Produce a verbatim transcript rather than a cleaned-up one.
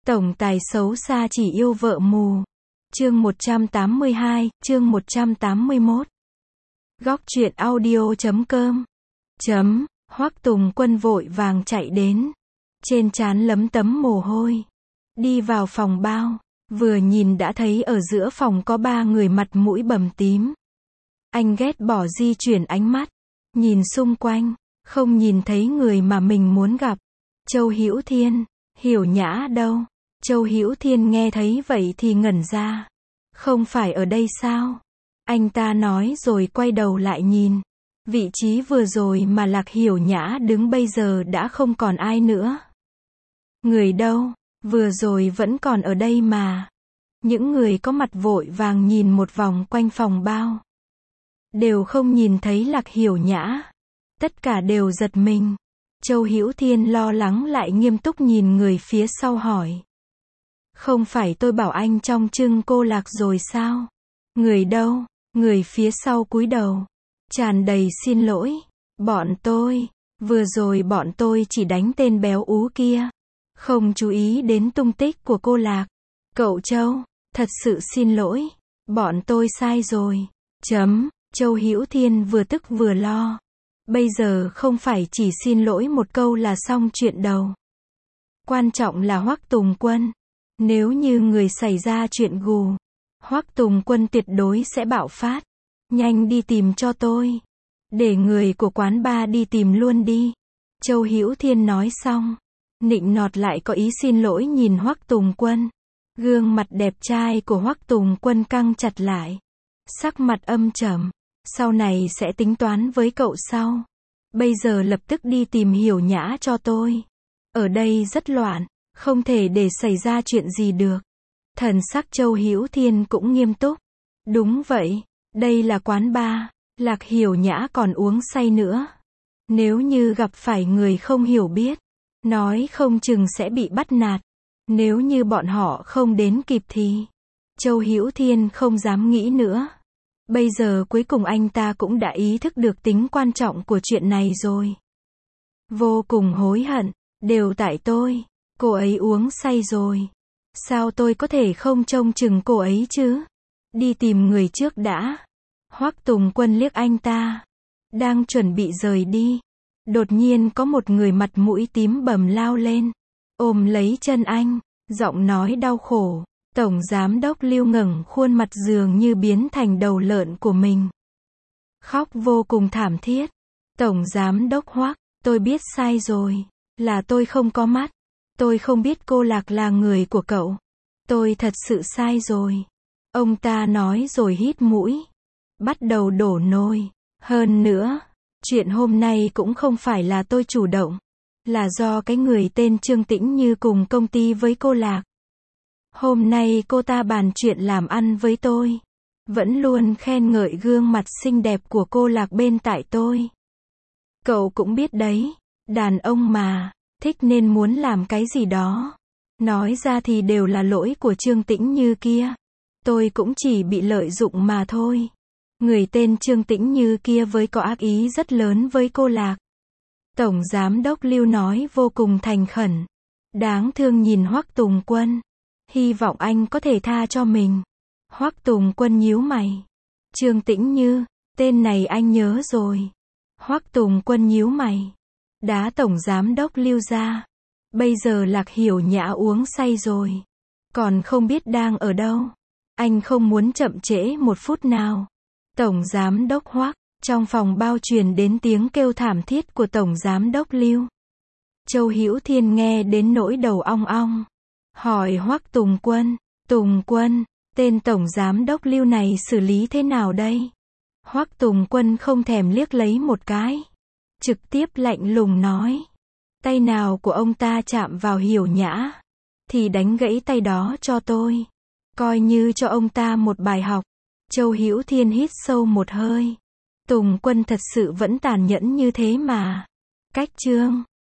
Tổng tài xấu xa chỉ yêu vợ mù. Chương một trăm tám mươi hai, chương một trăm tám mươi mốt. Góc truyện audio chấm com. Chấm, Hoắc Tùng Quân vội vàng chạy đến. Trên trán lấm tấm mồ hôi. Đi vào phòng bao, vừa nhìn đã thấy ở giữa phòng có ba người mặt mũi bầm tím. Anh ghét bỏ di chuyển ánh mắt, nhìn xung quanh, không nhìn thấy người mà mình muốn gặp. Châu Hữu Thiên, Hiểu Nhã đâu? Châu Hữu Thiên nghe thấy vậy thì ngẩn ra. Không phải ở đây sao? Anh ta nói rồi quay đầu lại nhìn. Vị trí vừa rồi mà Lạc Hiểu Nhã đứng bây giờ đã không còn ai nữa. Người đâu? Vừa rồi vẫn còn ở đây mà. Những người có mặt vội vàng nhìn một vòng quanh phòng bao. Đều không nhìn thấy Lạc Hiểu Nhã. Tất cả đều giật mình. Châu Hữu Thiên lo lắng lại nghiêm túc nhìn người phía sau hỏi. Không phải tôi bảo anh trong trưng cô Lạc rồi sao? Người đâu? Người phía sau cúi đầu. Tràn đầy xin lỗi. Bọn tôi, vừa rồi bọn tôi chỉ đánh tên béo ú kia. Không chú ý đến tung tích của cô Lạc. Cậu Châu, thật sự xin lỗi. Bọn tôi sai rồi. Chấm, Châu Hữu Thiên vừa tức vừa lo. Bây giờ không phải chỉ xin lỗi một câu là xong chuyện đâu. Quan trọng là Hoắc Tùng Quân. Nếu như người xảy ra chuyện gù, Hoắc Tùng Quân tuyệt đối sẽ bạo phát. Nhanh đi tìm cho tôi. Để người của quán bar đi tìm luôn đi. Châu Hữu Thiên nói xong, nịnh nọt lại có ý xin lỗi nhìn Hoắc Tùng Quân. Gương mặt đẹp trai của Hoắc Tùng Quân căng chặt lại. Sắc mặt âm trầm. Sau này sẽ tính toán với cậu sau. Bây giờ lập tức đi tìm Hiểu Nhã cho tôi. Ở đây rất loạn, không thể để xảy ra chuyện gì được. Thần sắc Châu Hữu Thiên cũng nghiêm túc. Đúng vậy, đây là quán bar, Lạc Hiểu Nhã còn uống say nữa. Nếu như gặp phải người không hiểu biết, nói không chừng sẽ bị bắt nạt. Nếu như bọn họ không đến kịp thì, Châu Hữu Thiên không dám nghĩ nữa. Bây giờ cuối cùng anh ta cũng đã ý thức được tính quan trọng của chuyện này rồi. Vô cùng hối hận, đều tại tôi, cô ấy uống say rồi. Sao tôi có thể không trông chừng cô ấy chứ? Đi tìm người trước đã. Hoắc Tùng Quân liếc anh ta, đang chuẩn bị rời đi. Đột nhiên có một người mặt mũi tím bầm lao lên, ôm lấy chân anh, giọng nói đau khổ. Tổng giám đốc Lưu ngẩng khuôn mặt dường như biến thành đầu lợn của mình. Khóc vô cùng thảm thiết. Tổng giám đốc Hoắc, tôi biết sai rồi. Là tôi không có mắt. Tôi không biết cô Lạc là người của cậu. Tôi thật sự sai rồi. Ông ta nói rồi hít mũi. Bắt đầu đổ nôi. Hơn nữa, chuyện hôm nay cũng không phải là tôi chủ động. Là do cái người tên Trương Tĩnh Như cùng công ty với cô Lạc. Hôm nay cô ta bàn chuyện làm ăn với tôi. Vẫn luôn khen ngợi gương mặt xinh đẹp của cô Lạc bên tại tôi. Cậu cũng biết đấy, đàn ông mà, thích nên muốn làm cái gì đó. Nói ra thì đều là lỗi của Trương Tĩnh Như kia. Tôi cũng chỉ bị lợi dụng mà thôi. Người tên Trương Tĩnh Như kia với có ác ý rất lớn với cô Lạc. Tổng giám đốc Lưu nói vô cùng thành khẩn. Đáng thương nhìn Hoắc Tùng Quân. Hy vọng anh có thể tha cho mình. Hoắc Tùng Quân nhíu mày. Trương Tĩnh Như, tên này anh nhớ rồi. Hoắc Tùng Quân nhíu mày. Đá tổng giám đốc Lưu ra. Bây giờ Lạc Hiểu Nhã uống say rồi. Còn không biết đang ở đâu. Anh không muốn chậm trễ một phút nào. Tổng giám đốc Hoắc, trong phòng bao truyền đến tiếng kêu thảm thiết của tổng giám đốc Lưu. Châu Hữu Thiên nghe đến nỗi đầu ong ong. Hỏi Hoắc Tùng Quân, Tùng Quân, tên tổng giám đốc Lưu này xử lý thế nào đây? Hoắc Tùng Quân không thèm liếc lấy một cái. Trực tiếp lạnh lùng nói. Tay nào của ông ta chạm vào Hiểu Nhã, thì đánh gãy tay đó cho tôi. Coi như cho ông ta một bài học. Châu Hữu Thiên hít sâu một hơi. Tùng Quân thật sự vẫn tàn nhẫn như thế mà. Cách chương